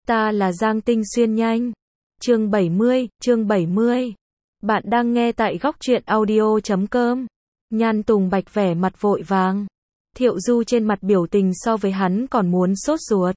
Ta là Giang Tinh Xuyên nhanh. Chương 70. Bạn đang nghe tại góc truyện audio.com. Nhan Tùng Bạch vẻ mặt vội vàng. Thiệu Du trên mặt biểu tình so với hắn còn muốn sốt ruột.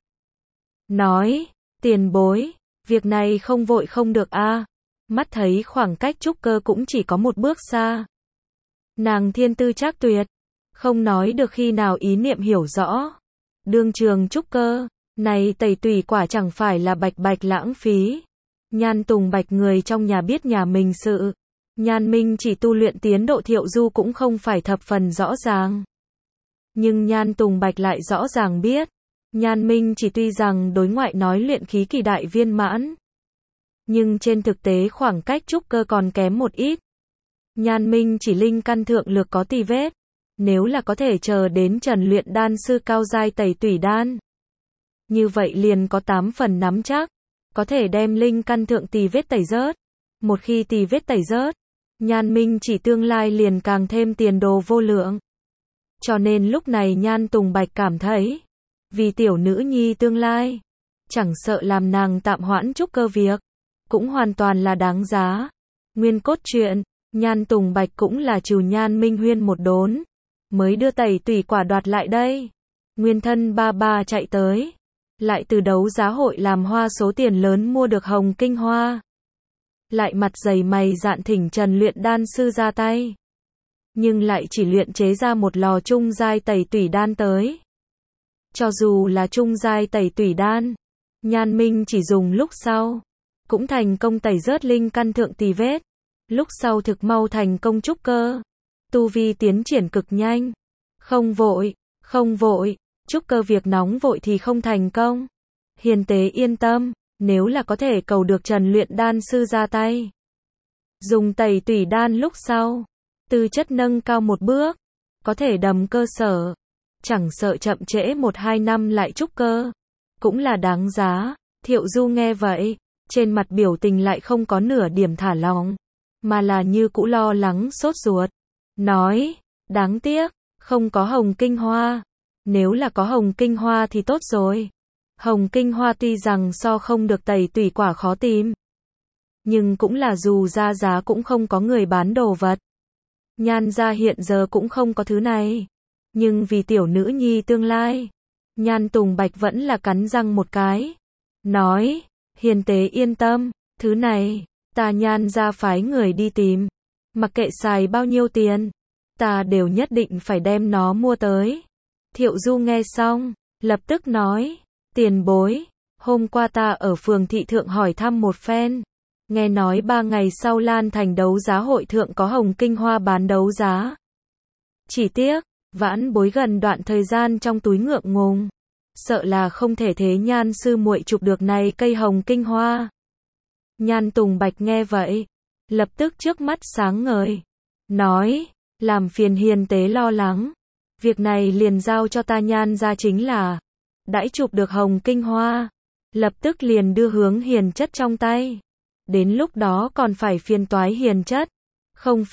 Nói, tiền bối, việc này không vội không được a. Mắt thấy khoảng cách trúc cơ cũng chỉ có một bước xa. Nàng thiên tư trác tuyệt, không nói được khi nào ý niệm hiểu rõ. Đương trường trúc cơ, này tẩy tùy quả chẳng phải là bạch bạch lãng phí. Nhan Tùng Bạch người trong nhà biết nhà mình sự. Nhan Minh chỉ tu luyện tiến độ Thiệu Du cũng không phải thập phần rõ ràng. Nhưng Nhan Tùng Bạch lại rõ ràng biết. Nhan Minh chỉ tuy rằng đối ngoại nói luyện khí kỳ đại viên mãn. Nhưng trên thực tế khoảng cách trúc cơ còn kém một ít. Nhan Minh chỉ linh căn thượng lược có tì vết. Nếu là có thể chờ đến Trần luyện đan sư cao giai tẩy tủy đan. Như vậy liền có 8 phần nắm chắc. Có thể đem linh căn thượng tì vết tẩy rớt. Một khi tì vết tẩy rớt, Nhan Minh chỉ tương lai liền càng thêm tiền đồ vô lượng. Cho nên lúc này Nhan Tùng Bạch cảm thấy, vì tiểu nữ nhi tương lai, chẳng sợ làm nàng tạm hoãn trúc cơ việc, cũng hoàn toàn là đáng giá. Nguyên cốt truyện, Nhan Tùng Bạch cũng là trừ Nhan Minh Huyên một đốn, mới đưa tẩy tùy quả đoạt lại đây. Nguyên thân ba chạy tới, lại từ đấu giá hội làm hoa số tiền lớn mua được hồng kinh hoa. Lại mặt dày mày dạn thỉnh Trần luyện đan sư ra tay. Nhưng lại chỉ luyện chế ra một lò trung giai tẩy tủy đan tới. Cho dù là trung giai tẩy tủy đan, Nhan Minh chỉ dùng lúc sau, cũng thành công tẩy rớt linh căn thượng tì vết. Lúc sau thực mau thành công trúc cơ. Tu vi tiến triển cực nhanh. Không vội, trúc cơ việc nóng vội thì không thành công. Hiền tế yên tâm, nếu là có thể cầu được Trần luyện đan sư ra tay. Dùng tẩy tủy đan lúc sau, tư chất nâng cao một bước, có thể đầm cơ sở. Chẳng sợ chậm trễ 1-2 năm lại trúc cơ, cũng là đáng giá. Thiệu Du nghe vậy, trên mặt biểu tình lại không có nửa điểm thả lỏng, mà là như cũ lo lắng sốt ruột. Nói, đáng tiếc, không có hồng kinh hoa. Nếu là có hồng kinh hoa thì tốt rồi. Hồng kinh hoa tuy rằng so không được tẩy tủy quả khó tìm, nhưng cũng là dù ra giá cũng không có người bán đồ vật. Nhan gia hiện giờ cũng không có thứ này. Nhưng vì tiểu nữ nhi tương lai, Nhan Tùng Bạch vẫn là cắn răng một cái. Nói, hiền tế yên tâm, thứ này, ta Nhan gia phái người đi tìm. Mặc kệ xài bao nhiêu tiền, ta đều nhất định phải đem nó mua tới. Thiệu Du nghe xong, lập tức nói, tiền bối, hôm qua ta ở phường thị thượng hỏi thăm một phen. Nghe nói 3 ngày sau Lan Thành đấu giá hội thượng có hồng kinh hoa bán đấu giá. Chỉ tiếc, vãn bối gần đoạn thời gian trong túi ngượng ngùng. Sợ là không thể thế Nhan sư muội chụp được này cây hồng kinh hoa. Nhan Tùng Bạch nghe vậy, lập tức trước mắt sáng ngời. Nói, làm phiền hiền tế lo lắng. Việc này liền giao cho ta Nhan ra chính là, đãi chụp được hồng kinh hoa, lập tức liền đưa hướng hiền chất trong tay. Đến lúc đó còn phải phiền toái hiền chất. Không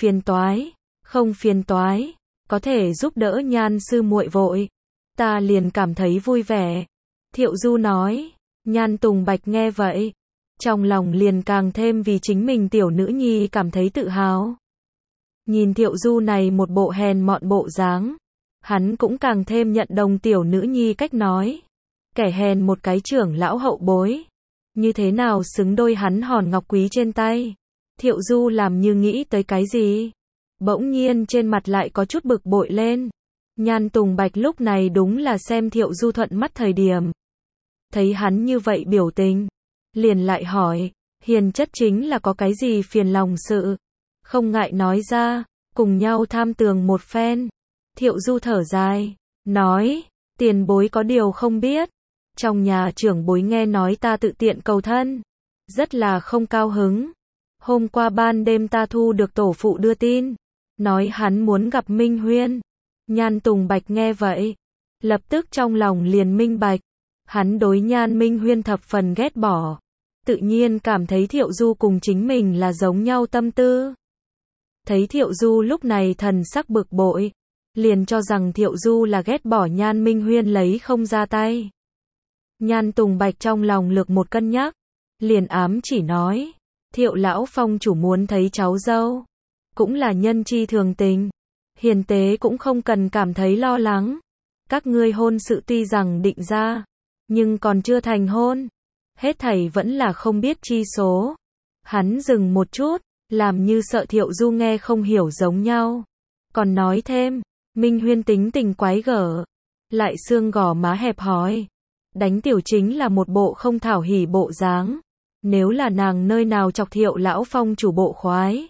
phiền toái, có thể giúp đỡ Nhan sư muội vội, ta liền cảm thấy vui vẻ. Thiệu Du nói. Nhan Tùng Bạch nghe vậy, trong lòng liền càng thêm vì chính mình tiểu nữ nhi cảm thấy tự hào. Nhìn Thiệu Du này một bộ hèn mọn bộ dáng, hắn cũng càng thêm nhận đồng tiểu nữ nhi cách nói. Kẻ hèn một cái trưởng lão hậu bối, như thế nào xứng đôi hắn hòn ngọc quý trên tay. Thiệu Du làm như nghĩ tới cái gì, bỗng nhiên trên mặt lại có chút bực bội lên. Nhan Tùng Bạch lúc này đúng là xem Thiệu Du thuận mắt thời điểm. Thấy hắn như vậy biểu tình, liền lại hỏi, hiền chất chính là có cái gì phiền lòng sự, không ngại nói ra, cùng nhau tham tường một phen. Thiệu Du thở dài, nói, tiền bối có điều không biết. Trong nhà trưởng bối nghe nói ta tự tiện cầu thân, rất là không cao hứng. Hôm qua ban đêm ta thu được tổ phụ đưa tin, nói hắn muốn gặp Minh Huyên. Nhan Tùng Bạch nghe vậy, lập tức trong lòng liền minh bạch. Hắn đối Nhan Minh Huyên thập phần ghét bỏ, tự nhiên cảm thấy Thiệu Du cùng chính mình là giống nhau tâm tư. Thấy Thiệu Du lúc này thần sắc bực bội, liền cho rằng Thiệu Du là ghét bỏ Nhan Minh Huyên lấy không ra tay. Nhan Tùng Bạch trong lòng lược một cân nhắc, liền ám chỉ nói, Thiệu lão phong chủ muốn thấy cháu dâu, cũng là nhân chi thường tình, hiền tế cũng không cần cảm thấy lo lắng. Các ngươi hôn sự tuy rằng định ra, nhưng còn chưa thành hôn, hết thảy vẫn là không biết chi số. Hắn dừng một chút, làm như sợ Thiệu Du nghe không hiểu giống nhau, còn nói thêm, Minh Huyên tính tình quái gở, lại xương gò má hẹp hòi, đánh tiểu chính là một bộ không thảo hỉ bộ dáng. Nếu là nàng nơi nào chọc Thiệu lão phong chủ bộ khoái,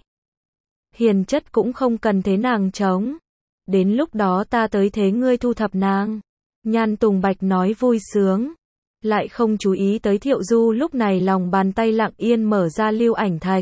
hiền chất cũng không cần thế nàng chống. Đến lúc đó ta tới thế ngươi thu thập nàng. Nhan Tùng Bạch nói vui sướng, lại không chú ý tới Thiệu Du lúc này lòng bàn tay lặng yên mở ra lưu ảnh thạch.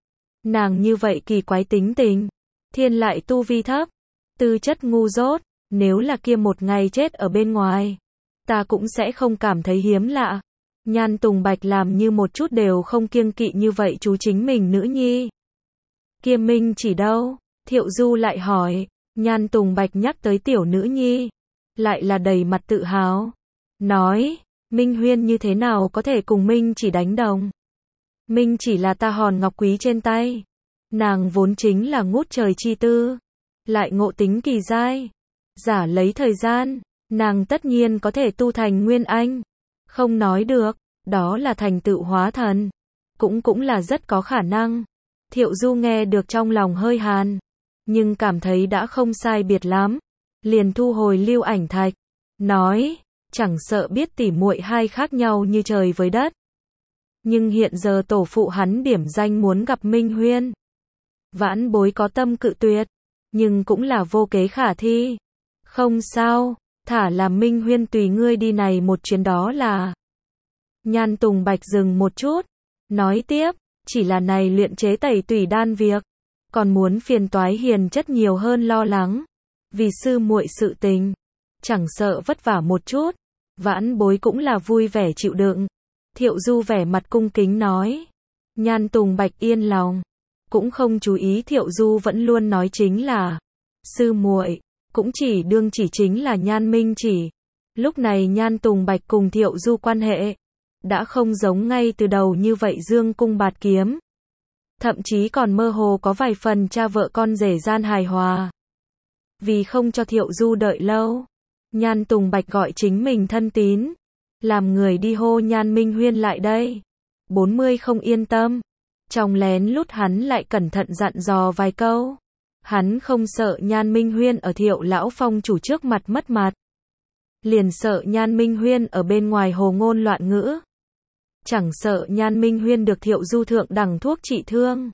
Nàng như vậy kỳ quái tính tình, thiên lại tu vi thấp, tư chất ngu dốt, nếu là kia một ngày chết ở bên ngoài, ta cũng sẽ không cảm thấy hiếm lạ. Nhan Tùng Bạch làm như một chút đều không kiêng kỵ như vậy chú chính mình nữ nhi. Kia Minh chỉ đâu? Thiệu Du lại hỏi. Nhan Tùng Bạch nhắc tới tiểu nữ nhi, lại là đầy mặt tự hào, nói, Minh Huyên như thế nào có thể cùng Minh chỉ đánh đồng. Minh chỉ là ta hòn ngọc quý trên tay, nàng vốn chính là ngút trời chi tư, lại ngộ tính kỳ giai, giả lấy thời gian, nàng tất nhiên có thể tu thành Nguyên Anh. Không nói được, đó là thành tựu hóa thần, cũng là rất có khả năng. Thiệu Du nghe được trong lòng hơi hàn, nhưng cảm thấy đã không sai biệt lắm, liền thu hồi lưu ảnh thạch, nói, chẳng sợ biết tỉ muội hai khác nhau như trời với đất. Nhưng hiện giờ tổ phụ hắn điểm danh muốn gặp Minh Huyên. Vãn bối có tâm cự tuyệt, nhưng cũng là vô kế khả thi. Không sao, thả làm Minh Huyên tùy ngươi đi này một chuyến đó là. Nhan Tùng Bạch dừng một chút, nói tiếp, chỉ là này luyện chế tẩy tủy đan việc, còn muốn phiền toái hiền chất nhiều hơn lo lắng. Vì sư muội sự tình, chẳng sợ vất vả một chút, vãn bối cũng là vui vẻ chịu đựng. Thiệu Du vẻ mặt cung kính nói. Nhan Tùng Bạch yên lòng, cũng không chú ý Thiệu Du vẫn luôn nói chính là sư muội, cũng chỉ đương chỉ chính là Nhan Minh chỉ. Lúc này Nhan Tùng Bạch cùng Thiệu Du quan hệ đã không giống ngay từ đầu như vậy dương cung bạt kiếm, thậm chí còn mơ hồ có vài phần cha vợ con rể gian hài hòa. Vì không cho Thiệu Du đợi lâu, Nhan Tùng Bạch gọi chính mình thân tín, làm người đi hô Nhan Minh Huyên lại đây. 40 không yên tâm, trong lén lút hắn lại cẩn thận dặn dò vài câu. Hắn không sợ Nhan Minh Huyên ở Thiệu lão phong chủ trước mặt mất mặt, liền sợ Nhan Minh Huyên ở bên ngoài hồ ngôn loạn ngữ. Chẳng sợ Nhan Minh Huyên được Thiệu Du thượng đẳng thuốc trị thương,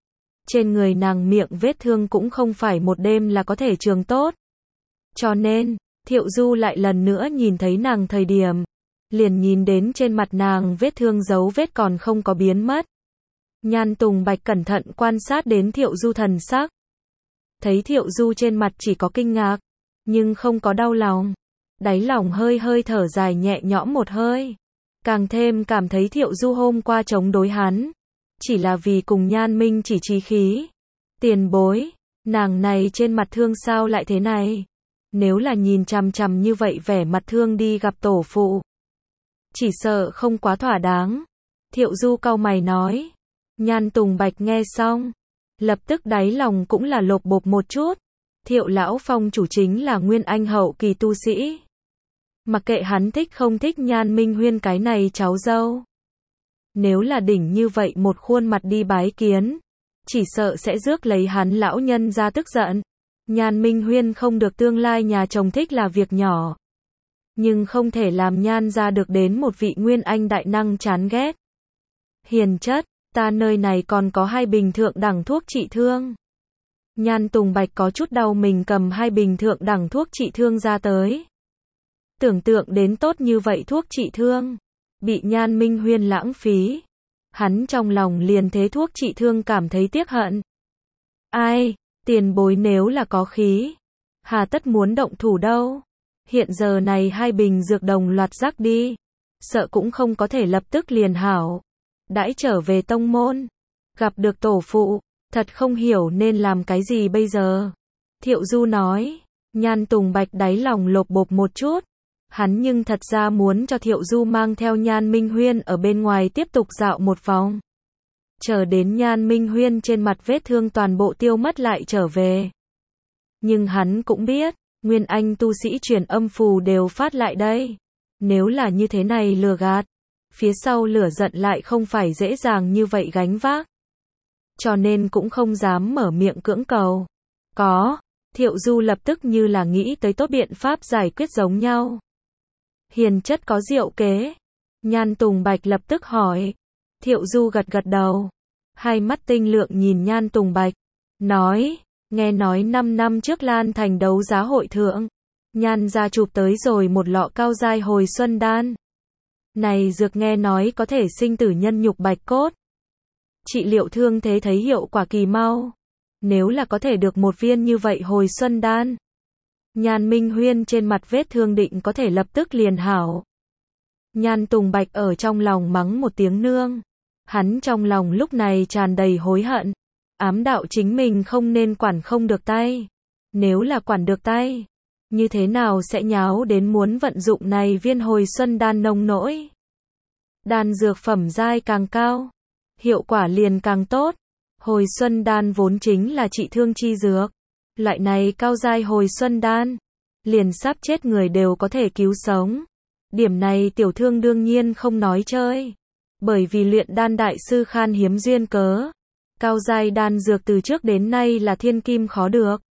trên người nàng miệng vết thương cũng không phải một đêm là có thể trường tốt. Cho nên, Thiệu Du lại lần nữa nhìn thấy nàng thời điểm, liền nhìn đến trên mặt nàng vết thương dấu vết còn không có biến mất. Nhan Tùng Bạch cẩn thận quan sát đến Thiệu Du thần sắc, thấy Thiệu Du trên mặt chỉ có kinh ngạc, nhưng không có đau lòng. Đáy lòng hơi hơi thở dài nhẹ nhõm một hơi, càng thêm cảm thấy Thiệu Du hôm qua chống đối hắn, chỉ là vì cùng Nhan Minh chỉ chí khí. Tiền bối, nàng này trên mặt thương sao lại thế này? Nếu là nhìn chằm chằm như vậy vẻ mặt thương đi gặp tổ phụ, chỉ sợ không quá thỏa đáng. Thiệu Du cau mày nói. Nhan Tùng Bạch nghe xong, lập tức đáy lòng cũng là lột bột một chút. Thiệu lão phong chủ chính là Nguyên Anh hậu kỳ tu sĩ. Mặc kệ hắn thích không thích Nhan Minh Huyên cái này cháu dâu, nếu là đỉnh như vậy một khuôn mặt đi bái kiến, chỉ sợ sẽ rước lấy hắn lão nhân ra tức giận. Nhan Minh Huyên không được tương lai nhà chồng thích là việc nhỏ, nhưng không thể làm Nhan ra được đến một vị Nguyên Anh đại năng chán ghét. Hiền chất, ta nơi này còn có 2 bình thượng đẳng thuốc trị thương. Nhan Tùng Bạch có chút đau mình cầm 2 bình thượng đẳng thuốc trị thương ra tới. Tưởng tượng đến tốt như vậy thuốc trị thương, bị Nhan Minh Huyên lãng phí, hắn trong lòng liền thế thuốc trị thương cảm thấy tiếc hận. Ai, tiền bối nếu là có khí, hà tất muốn động thủ đâu. Hiện giờ này 2 bình dược đồng loạt rắc đi, sợ cũng không có thể lập tức liền hảo. Đãi trở về tông môn, gặp được tổ phụ, thật không hiểu nên làm cái gì bây giờ. Thiệu Du nói. Nhan Tùng Bạch đáy lòng lột bột một chút, Hắn nhưng thật ra muốn cho Thiệu Du mang theo Nhan Minh Huyên ở bên ngoài tiếp tục dạo một vòng. Chờ đến Nhan Minh Huyên trên mặt vết thương toàn bộ tiêu mất lại trở về. Nhưng hắn cũng biết, nguyên anh tu sĩ truyền âm phù đều phát lại đây. Nếu là như thế này lừa gạt, phía sau lửa giận lại không phải dễ dàng như vậy gánh vác. Cho nên cũng không dám mở miệng cưỡng cầu. Có, Thiệu Du lập tức như là nghĩ tới tốt biện pháp giải quyết giống nhau. Hiền chất có diệu kế. Nhan Tùng Bạch lập tức hỏi. Thiệu Du gật gật đầu. Hai mắt tinh lượng nhìn Nhan Tùng Bạch. Nói, nghe nói 5 năm trước Lan Thành đấu giá hội thượng. Nhan gia chụp tới rồi một lọ cao giai hồi xuân đan. Này dược nghe nói có thể sinh tử nhân nhục bạch cốt. Trị liệu thương thế thấy hiệu quả kỳ mau. Nếu là có thể được một viên như vậy hồi xuân đan. Nhan Minh Huyên trên mặt vết thương định có thể lập tức liền hảo. Nhan Tùng Bạch ở trong lòng mắng một tiếng nương. Hắn trong lòng lúc này tràn đầy hối hận. Ám đạo chính mình không nên quản không được tay. Nếu là quản được tay, như thế nào sẽ nháo đến muốn vận dụng này viên hồi xuân đan nông nỗi. Đan dược phẩm giai càng cao, hiệu quả liền càng tốt. Hồi xuân đan vốn chính là trị thương chi dược. Loại này cao giai hồi xuân đan, liền sắp chết người đều có thể cứu sống. Điểm này tiểu thương đương nhiên không nói chơi. Bởi vì luyện đan đại sư khan hiếm duyên cớ. Cao giai đan dược từ trước đến nay là thiên kim khó được.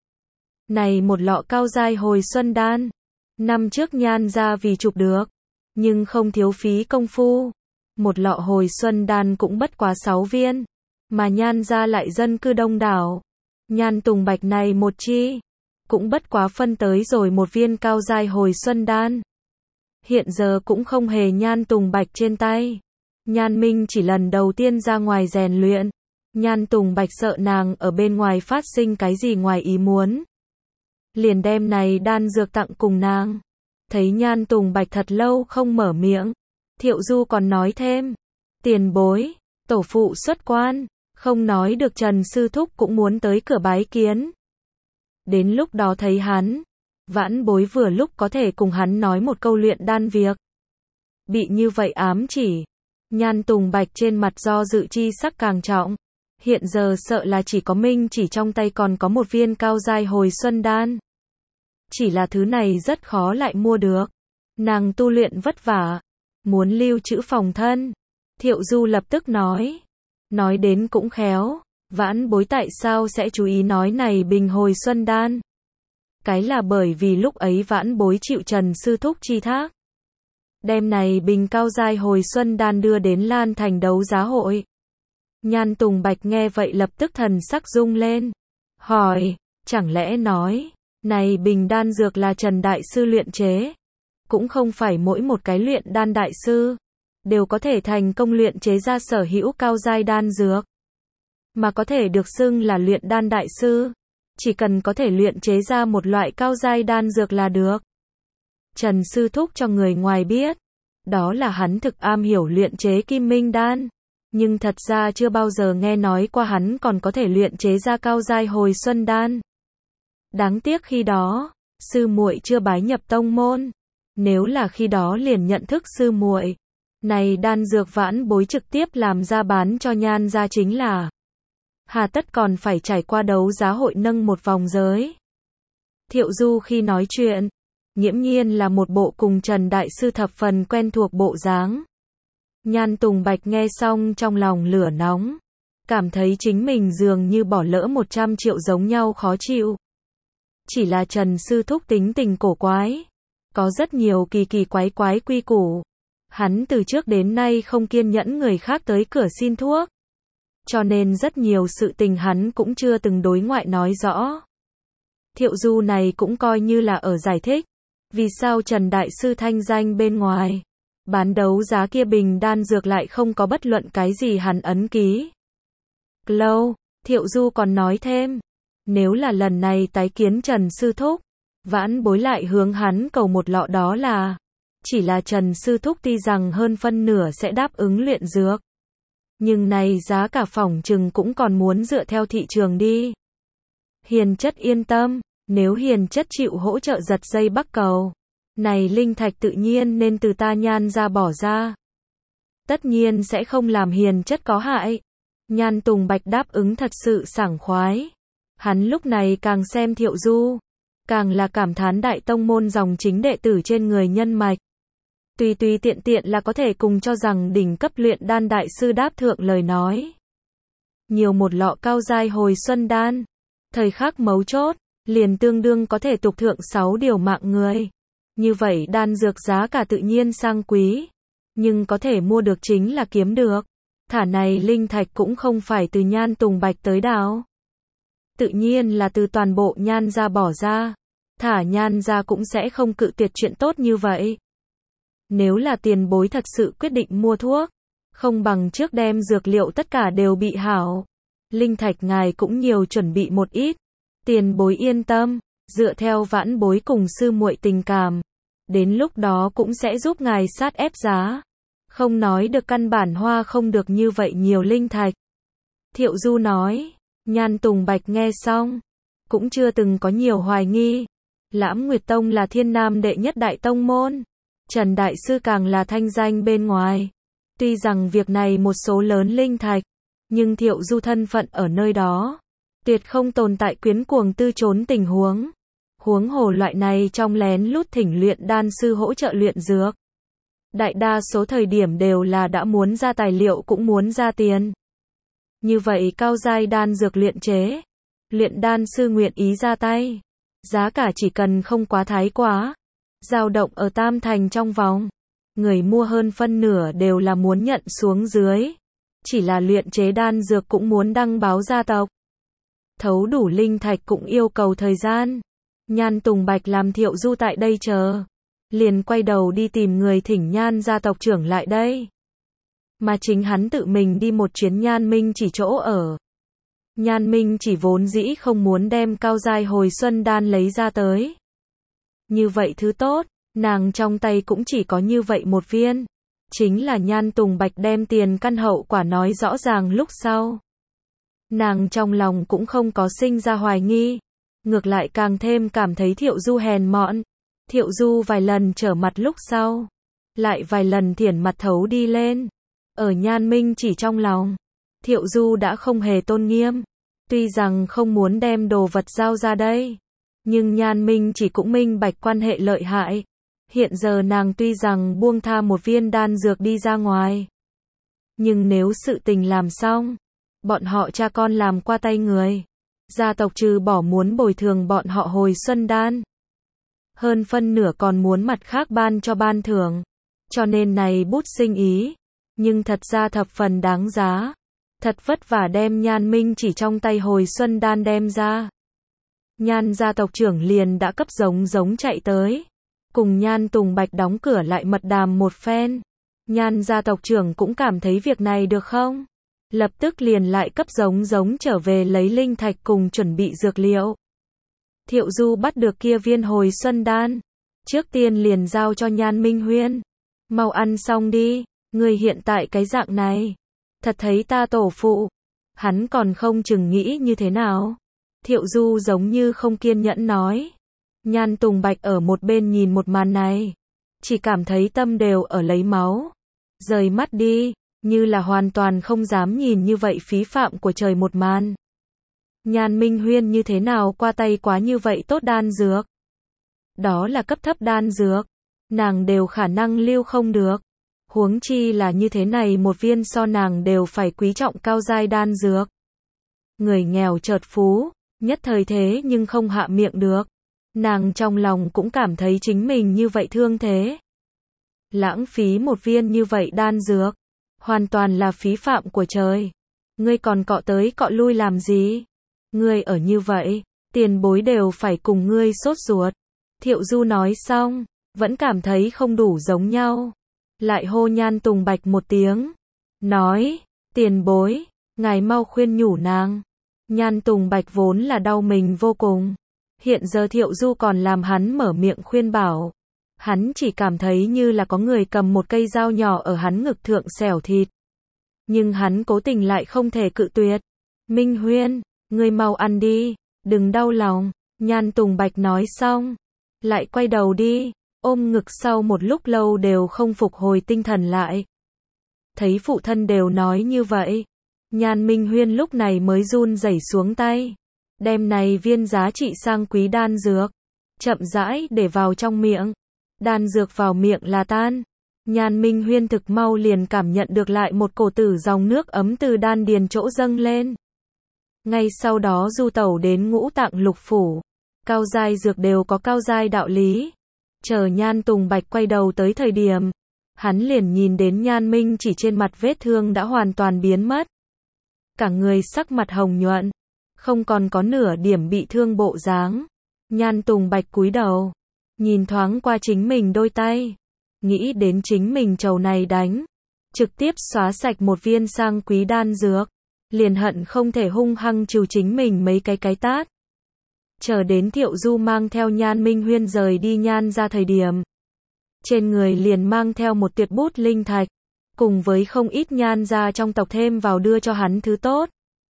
Này một lọ cao giai hồi xuân đan. Năm trước Nhan gia vì chụp được. Nhưng không thiếu phí công phu. Một lọ hồi xuân đan cũng bất quá 6 viên. Mà Nhan gia lại dân cư đông đảo. Nhan Tùng Bạch này một chi. Cũng bất quá phân tới rồi một viên cao giai hồi xuân đan. Hiện giờ cũng không hề Nhan Tùng Bạch trên tay. Nhan Minh chỉ lần đầu tiên ra ngoài rèn luyện. Nhan Tùng Bạch sợ nàng ở bên ngoài phát sinh cái gì ngoài ý muốn. Liền đem này đan dược tặng cùng nàng. Thấy Nhan Tùng Bạch thật lâu không mở miệng. Thiệu Du còn nói thêm. Tiền bối, tổ phụ xuất quan. Không nói được Trần Sư Thúc cũng muốn tới cửa bái kiến. Đến lúc đó thấy hắn. Vãn bối vừa lúc có thể cùng hắn nói một câu luyện đan việc. Bị như vậy ám chỉ. Nhan Tùng Bạch trên mặt do dự chi sắc càng trọng. Hiện giờ sợ là chỉ có Minh chỉ trong tay còn có một viên cao giai hồi xuân đan. Chỉ là thứ này rất khó lại mua được. Nàng tu luyện vất vả. Muốn lưu trữ phòng thân. Thiệu Du lập tức nói. Nói đến cũng khéo. Vãn bối tại sao sẽ chú ý nói này bình hồi xuân đan. Cái là bởi vì lúc ấy vãn bối chịu Trần Sư Thúc chi thác. Đem này bình cao giai hồi xuân đan đưa đến Lan Thành đấu giá hội. Nhan Tùng Bạch nghe vậy lập tức thần sắc rung lên. Hỏi, chẳng lẽ nói, này bình đan dược là Trần Đại Sư luyện chế? Cũng không phải mỗi một cái luyện đan đại sư đều có thể thành công luyện chế ra sở hữu cao giai đan dược. Mà có thể được xưng là luyện đan đại sư. Chỉ cần có thể luyện chế ra một loại cao giai đan dược là được. Trần Sư Thúc cho người ngoài biết. Đó là hắn thực am hiểu luyện chế kim minh đan. Nhưng thật ra chưa bao giờ nghe nói qua hắn còn có thể luyện chế ra cao giai hồi xuân đan. Đáng tiếc khi đó, sư muội chưa bái nhập tông môn. Nếu là khi đó liền nhận thức sư muội, này đan dược vãn bối trực tiếp làm ra bán cho Nhan gia chính là. Hà tất còn phải trải qua đấu giá hội nâng một vòng giới. Thiệu Du khi nói chuyện, nghiễm nhiên là một bộ cùng Trần Đại Sư thập phần quen thuộc bộ dáng. Nhan Tùng Bạch nghe xong trong lòng lửa nóng. Cảm thấy chính mình dường như bỏ lỡ 100 triệu giống nhau khó chịu. Chỉ là Trần Sư Thúc tính tình cổ quái. Có rất nhiều kỳ kỳ quái quái quy củ. Hắn từ trước đến nay không kiên nhẫn người khác tới cửa xin thuốc. Cho nên rất nhiều sự tình hắn cũng chưa từng đối ngoại nói rõ. Thiệu Du này cũng coi như là ở giải thích. Vì sao Trần Đại Sư thanh danh bên ngoài. Bán đấu giá kia bình đan dược lại không có bất luận cái gì hắn ấn ký. Lâu, Thiệu Du còn nói thêm. Nếu là lần này tái kiến Trần Sư Thúc, vãn bối lại hướng hắn cầu một lọ đó là. Chỉ là Trần Sư Thúc tuy rằng hơn phân nửa sẽ đáp ứng luyện dược. Nhưng này giá cả phỏng chừng cũng còn muốn dựa theo thị trường đi. Hiền chất yên tâm, nếu hiền chất chịu hỗ trợ giật dây bắc cầu. Này linh thạch tự nhiên nên từ ta Nhan gia bỏ ra. Tất nhiên sẽ không làm hiền chất có hại. Nhan Tùng Bạch đáp ứng thật sự sảng khoái. Hắn lúc này càng xem Thiệu Du, càng là cảm thán đại tông môn dòng chính đệ tử trên người nhân mạch. Tùy tùy tiện tiện là có thể cùng cho rằng đỉnh cấp luyện đan đại sư đáp thượng lời nói. Nhiều một lọ cao giai hồi xuân đan. Thời khắc mấu chốt, liền tương đương có thể tục thượng 6 điều mạng người. Như vậy đan dược giá cả tự nhiên sang quý. Nhưng có thể mua được chính là kiếm được. Thả này linh thạch cũng không phải từ Nhan Tùng Bạch tới đào. Tự nhiên là từ toàn bộ Nhan gia bỏ ra. Thả Nhan gia cũng sẽ không cự tuyệt chuyện tốt như vậy. Nếu là tiền bối thật sự quyết định mua thuốc, không bằng trước đem dược liệu tất cả đều bị hảo. Linh thạch ngài cũng nhiều chuẩn bị một ít. Tiền bối yên tâm, dựa theo vãn bối cùng sư muội tình cảm. Đến lúc đó cũng sẽ giúp ngài sát ép giá. Không nói được căn bản hoa không được như vậy nhiều linh thạch. Thiệu Du nói, Nhan Tùng Bạch nghe xong, cũng chưa từng có nhiều hoài nghi. Lãm Nguyệt Tông là thiên nam đệ nhất đại tông môn. Trần Đại Sư càng là thanh danh bên ngoài. Tuy rằng việc này một số lớn linh thạch, nhưng Thiệu Du thân phận ở nơi đó. Tuyệt không tồn tại quyến cuồng tư trốn tình huống. Huống hồ loại này trong lén lút thỉnh luyện đan sư hỗ trợ luyện dược. Đại đa số thời điểm đều là đã muốn ra tài liệu cũng muốn ra tiền. Như vậy cao giai đan dược luyện chế. Luyện đan sư nguyện ý ra tay. Giá cả chỉ cần không quá thái quá. Dao động ở tam thành trong vòng. Người mua hơn phân nửa đều là muốn nhận xuống dưới. Chỉ là luyện chế đan dược cũng muốn đăng báo gia tộc. Thấu đủ linh thạch cũng yêu cầu thời gian. Nhan Tùng Bạch làm Thiệu Du tại đây chờ. Liền quay đầu đi tìm người thỉnh Nhan gia tộc trưởng lại đây. Mà chính hắn tự mình đi một chuyến Nhan Minh chỉ chỗ ở. Nhan Minh chỉ vốn dĩ không muốn đem cao giai hồi xuân đan lấy ra tới. Như vậy thứ tốt, nàng trong tay cũng chỉ có như vậy một viên. Chính là Nhan Tùng Bạch đem tiền căn hậu quả nói rõ ràng lúc sau. Nàng trong lòng cũng không có sinh ra hoài nghi. Ngược lại càng thêm cảm thấy Thiệu Du hèn mọn. Thiệu Du vài lần trở mặt lúc sau. Lại vài lần thiển mặt thấu đi lên. Ở Nhan Minh chỉ trong lòng. Thiệu Du đã không hề tôn nghiêm. Tuy rằng không muốn đem đồ vật giao ra đây. Nhưng Nhan Minh chỉ cũng minh bạch quan hệ lợi hại. Hiện giờ nàng tuy rằng buông tha một viên đan dược đi ra ngoài. Nhưng nếu sự tình làm xong. Bọn họ cha con làm qua tay người. Gia tộc trừ bỏ muốn bồi thường bọn họ hồi xuân đan. Hơn phân nửa còn muốn mặt khác ban cho ban thưởng. Cho nên này bút sinh ý. Nhưng thật ra thập phần đáng giá. Thật vất vả đem Nhan Minh chỉ trong tay hồi xuân đan đem ra. Nhan gia tộc trưởng liền đã cấp giống chạy tới. Cùng Nhan Tùng Bạch đóng cửa lại mật đàm một phen. Nhan gia tộc trưởng cũng cảm thấy việc này được không? Lập tức liền lại cấp giống trở về lấy linh thạch cùng chuẩn bị dược liệu. Thiệu Du bắt được kia viên hồi xuân đan. Trước tiên liền giao cho Nhan Minh Huyên. Mau ăn xong đi, người hiện tại cái dạng này. Thật thấy ta tổ phụ. Hắn còn không chừng nghĩ như thế nào. Thiệu Du giống như không kiên nhẫn nói. Nhan Tùng Bạch ở một bên nhìn một màn này. Chỉ cảm thấy tâm đều ở lấy máu. Rời mắt đi, như là hoàn toàn không dám nhìn như vậy phí phạm của trời một màn. Nhan Minh Huyên như thế nào qua tay quá như vậy tốt đan dược. Đó là cấp thấp đan dược. Nàng đều khả năng lưu không được. Huống chi là như thế này một viên so nàng đều phải quý trọng cao giai đan dược. Người nghèo chợt phú, nhất thời thế nhưng không hạ miệng được. Nàng trong lòng cũng cảm thấy chính mình như vậy thương thế. Lãng phí một viên như vậy đan dược. Hoàn toàn là phí phạm của trời. Ngươi còn cọ tới cọ lui làm gì? Ngươi ở như vậy, tiền bối đều phải cùng ngươi sốt ruột. Thiệu Du nói xong, vẫn cảm thấy không đủ giống nhau. Lại hô Nhan Tùng Bạch một tiếng. Nói, tiền bối, ngài mau khuyên nhủ nàng. Nhan Tùng Bạch vốn là đau mình vô cùng. Hiện giờ Thiệu Du còn làm hắn mở miệng khuyên bảo. Hắn chỉ cảm thấy như là có người cầm một cây dao nhỏ ở hắn ngực thượng xẻo thịt. Nhưng hắn cố tình lại không thể cự tuyệt. Minh Huyên, ngươi mau ăn đi, đừng đau lòng. Nhan Tùng Bạch nói xong, lại quay đầu đi. ôm ngực sau một lúc lâu đều không phục hồi tinh thần lại. Thấy phụ thân đều nói như vậy, Nhan Minh Huyên lúc này mới run rẩy xuống tay, đem này viên giá trị sang quý đan dược, chậm rãi để vào trong miệng. Đan dược vào miệng là tan. Nhan Minh Huyên thực mau liền cảm nhận được lại một cổ tử dòng nước ấm từ đan điền chỗ dâng lên. Ngay sau đó du tẩu đến ngũ tạng lục phủ. Cao giai dược đều có cao giai đạo lý. Chờ Nhan Tùng Bạch quay đầu tới thời điểm, hắn liền nhìn đến Nhan Minh chỉ trên mặt vết thương đã hoàn toàn biến mất. Cả người sắc mặt hồng nhuận, không còn có nửa điểm bị thương bộ dáng. Nhan Tùng Bạch cúi đầu, nhìn thoáng qua chính mình đôi tay, nghĩ đến chính mình trầu này đánh, trực tiếp xóa sạch một viên sang quý đan dược, liền hận không thể hung hăng trừ chính mình mấy cái tát. Chờ đến Thiệu Du mang theo Nhan Minh Huyên rời đi Nhan ra thời điểm, trên người liền mang theo một tiệt bút linh thạch, cùng với không ít Nhan ra trong tộc thêm vào đưa cho hắn thứ tốt.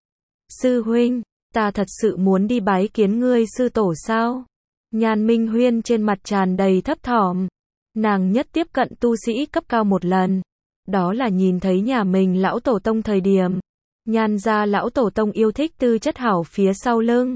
Sư huynh, ta thật sự muốn đi bái kiến ngươi sư tổ sao? Nhan Minh Huyên trên mặt tràn đầy thấp thỏm. Nàng nhất tiếp cận tu sĩ cấp cao một lần, đó là nhìn thấy nhà mình lão tổ tông thời điểm. Nhan gia lão tổ tông yêu thích tư chất hảo phía sau lưng.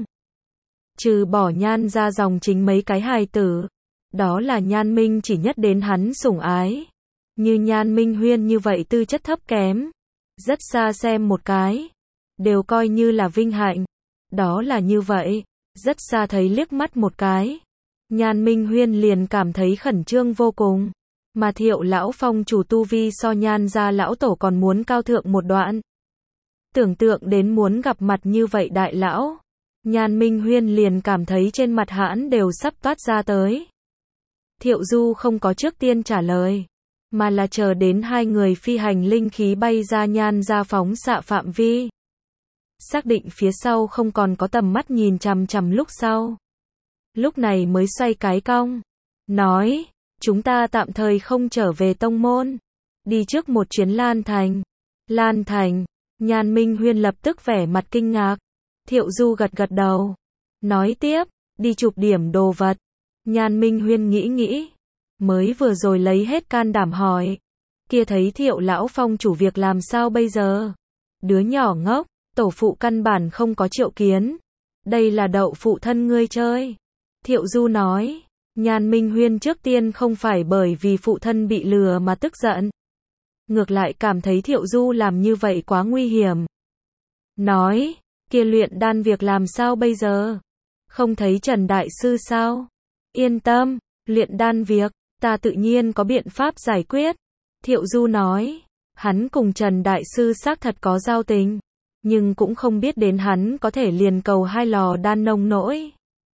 Trừ bỏ Nhan gia dòng chính mấy cái hài tử, đó là Nhan Minh chỉ nhất đến hắn sủng ái. Như Nhan Minh Huyên như vậy tư chất thấp kém, rất xa xem một cái, đều coi như là vinh hạnh. Đó là như vậy, rất xa thấy liếc mắt một cái, Nhan Minh Huyên liền cảm thấy khẩn trương vô cùng. Mà Thiệu lão phong chủ tu vi so Nhan gia lão tổ còn muốn cao thượng một đoạn. Tưởng tượng đến muốn gặp mặt như vậy đại lão, Nhan Minh Huyên liền cảm thấy trên mặt hãn đều sắp toát ra tới. Thiệu Du không có trước tiên trả lời, mà là chờ đến hai người phi hành linh khí bay ra Nhan gia phóng xạ phạm vi. Xác định phía sau không còn có tầm mắt nhìn chằm chằm lúc sau. Lúc này mới xoay cái cong, nói, chúng ta tạm thời không trở về tông môn, đi trước một chuyến Lan Thành. Lan Thành, Nhan Minh Huyên lập tức vẻ mặt kinh ngạc. Thiệu Du gật gật đầu, nói tiếp, đi chụp điểm đồ vật. Nhan Minh Huyên nghĩ, mới vừa rồi lấy hết can đảm hỏi, kia thấy Thiệu lão phong chủ việc làm sao bây giờ? Đứa nhỏ ngốc, tổ phụ căn bản không có triệu kiến, đây là đậu phụ thân ngươi chơi. Thiệu Du nói, Nhan Minh Huyên trước tiên không phải bởi vì phụ thân bị lừa mà tức giận, ngược lại cảm thấy Thiệu Du làm như vậy quá nguy hiểm. Nói, kia luyện đan việc làm sao bây giờ? Không thấy Trần Đại Sư sao? Yên tâm, luyện đan việc, ta tự nhiên có biện pháp giải quyết. Thiệu Du nói, hắn cùng Trần Đại Sư xác thật có giao tình, nhưng cũng không biết đến hắn có thể liền cầu 2 lò đan nông nỗi.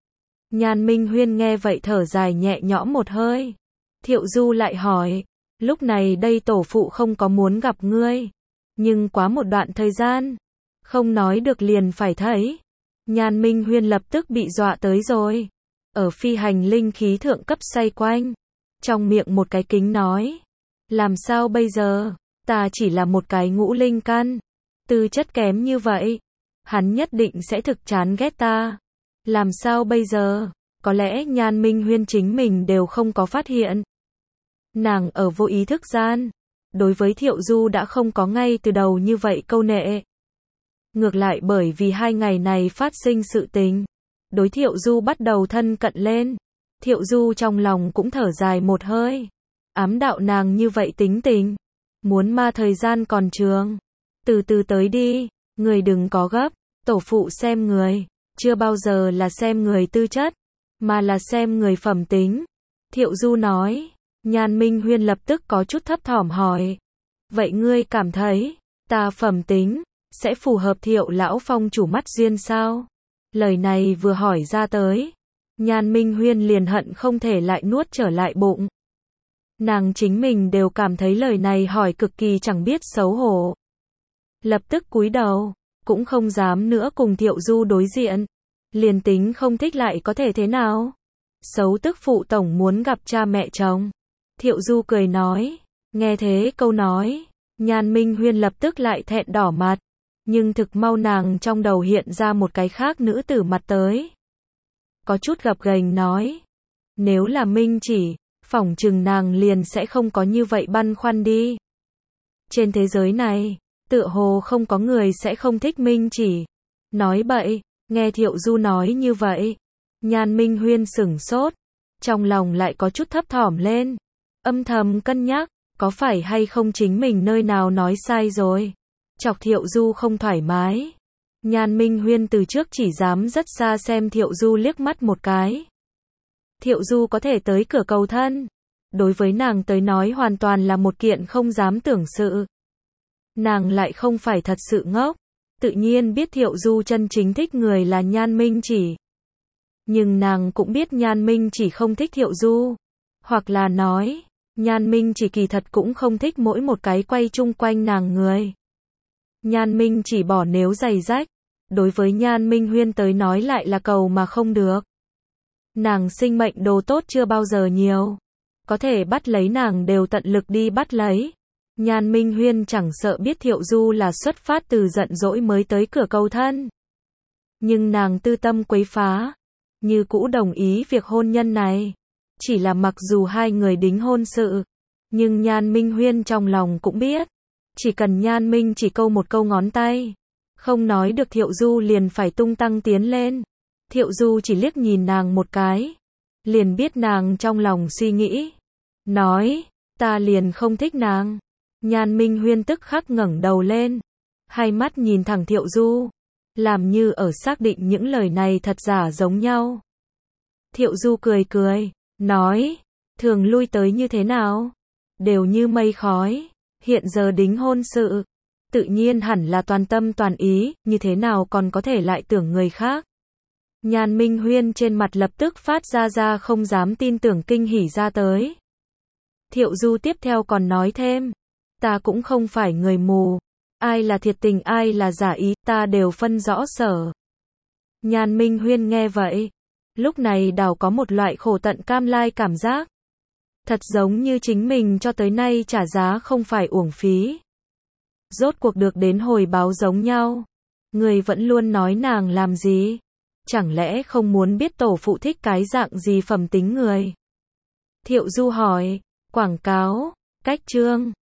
Nhan Minh Huyên nghe vậy thở dài nhẹ nhõm một hơi. Thiệu Du lại hỏi, lúc này đây tổ phụ không có muốn gặp ngươi, nhưng quá một đoạn thời gian, không nói được liền phải thấy. Nhan Minh Huyên lập tức bị dọa tới rồi, ở phi hành linh khí thượng cấp xoay quanh, trong miệng một cái kính nói, làm sao bây giờ, ta chỉ là một cái ngũ linh căn, tư chất kém như vậy, hắn nhất định sẽ thực chán ghét ta. Làm sao bây giờ? Có lẽ Nhan Minh Huyên chính mình đều không có phát hiện. Nàng ở vô ý thức gian, đối với Thiệu Du đã không có ngay từ đầu như vậy câu nệ. Ngược lại bởi vì 2 ngày này phát sinh sự tình, đối Thiệu Du bắt đầu thân cận lên. Thiệu Du trong lòng cũng thở dài một hơi. Ám đạo nàng như vậy tính tình, muốn ma thời gian còn trường, từ từ tới đi, người đừng có gấp, tổ phụ xem người, chưa bao giờ là xem người tư chất, mà là xem người phẩm tính. Thiệu Du nói, Nhan Minh Huyên lập tức có chút thấp thỏm hỏi, vậy ngươi cảm thấy, ta phẩm tính, sẽ phù hợp Thiệu lão phong chủ mắt duyên sao? Lời này vừa hỏi ra tới, Nhan Minh Huyên liền hận không thể lại nuốt trở lại bụng. Nàng chính mình đều cảm thấy lời này hỏi cực kỳ chẳng biết xấu hổ. Lập tức cúi đầu, cũng không dám nữa cùng Thiệu Du đối diện. Liền tính không thích lại có thể thế nào? Xấu tức phụ tổng muốn gặp cha mẹ chồng. Thiệu Du cười nói, nghe thế câu nói, Nhan Minh Huyên lập tức lại thẹn đỏ mặt, nhưng thực mau nàng trong đầu hiện ra một cái khác nữ tử mặt tới. Có chút gập ghềnh nói, nếu là Minh chỉ, phỏng chừng nàng liền sẽ không có như vậy băn khoăn đi. Trên thế giới này, tựa hồ không có người sẽ không thích Minh Chỉ. Nói bậy, nghe Thiệu Du nói như vậy. Nhan Minh Huyên sửng sốt, trong lòng lại có chút thấp thỏm lên. Âm thầm cân nhắc, có phải hay không chính mình nơi nào nói sai rồi. Chọc Thiệu Du không thoải mái. Nhan Minh Huyên từ trước chỉ dám rất xa xem Thiệu Du liếc mắt một cái. Thiệu Du có thể tới cửa cầu thân. Đối với nàng tới nói hoàn toàn là một kiện không dám tưởng sự. Nàng lại không phải thật sự ngốc. Tự nhiên biết Thiệu Du chân chính thích người là Nhan Minh Chỉ. Nhưng nàng cũng biết Nhan Minh Chỉ không thích Thiệu Du. Hoặc là nói, Nhan Minh Chỉ kỳ thật cũng không thích mỗi một cái quay chung quanh nàng người. Nhan Minh Chỉ bỏ nếu giày rách. Đối với Nhan Minh Huyên tới nói lại là cầu mà không được. Nàng sinh mệnh đồ tốt chưa bao giờ nhiều. Có thể bắt lấy nàng đều tận lực đi bắt lấy. Nhan Minh Huyên chẳng sợ biết Thiệu Du là xuất phát từ giận dỗi mới tới cửa cầu thân. Nhưng nàng tư tâm quấy phá. Như cũ đồng ý việc hôn nhân này. Chỉ là mặc dù hai người đính hôn sự. Nhưng Nhan Minh Huyên trong lòng cũng biết. Chỉ cần Nhan Minh chỉ câu một câu ngón tay. Không nói được Thiệu Du liền phải tung tăng tiến lên. Thiệu Du chỉ liếc nhìn nàng một cái. Liền biết nàng trong lòng suy nghĩ. Nói, ta liền không thích nàng. Nhan Minh Huyên tức khắc ngẩng đầu lên. Hai mắt nhìn thẳng Thiệu Du. Làm như ở xác định những lời này thật giả giống nhau. Thiệu Du cười cười. Nói, thường lui tới như thế nào? Đều như mây khói. Hiện giờ đính hôn sự. Tự nhiên hẳn là toàn tâm toàn ý. Như thế nào còn có thể lại tưởng người khác? Nhan Minh Huyên trên mặt lập tức phát ra không dám tin tưởng kinh hỉ ra tới. Thiệu Du tiếp theo còn nói thêm. Ta cũng không phải người mù. Ai là thiệt tình ai là giả ý ta đều phân rõ sở. Nhan Minh Huyên nghe vậy. Lúc này đảo có một loại khổ tận cam lai cảm giác. Thật giống như chính mình cho tới nay trả giá không phải uổng phí. Rốt cuộc được đến hồi báo giống nhau. Người vẫn luôn nói nàng làm gì? Chẳng lẽ không muốn biết tổ phụ thích cái dạng gì phẩm tính người? Thiệu Du hỏi. Quảng cáo. Cách chương.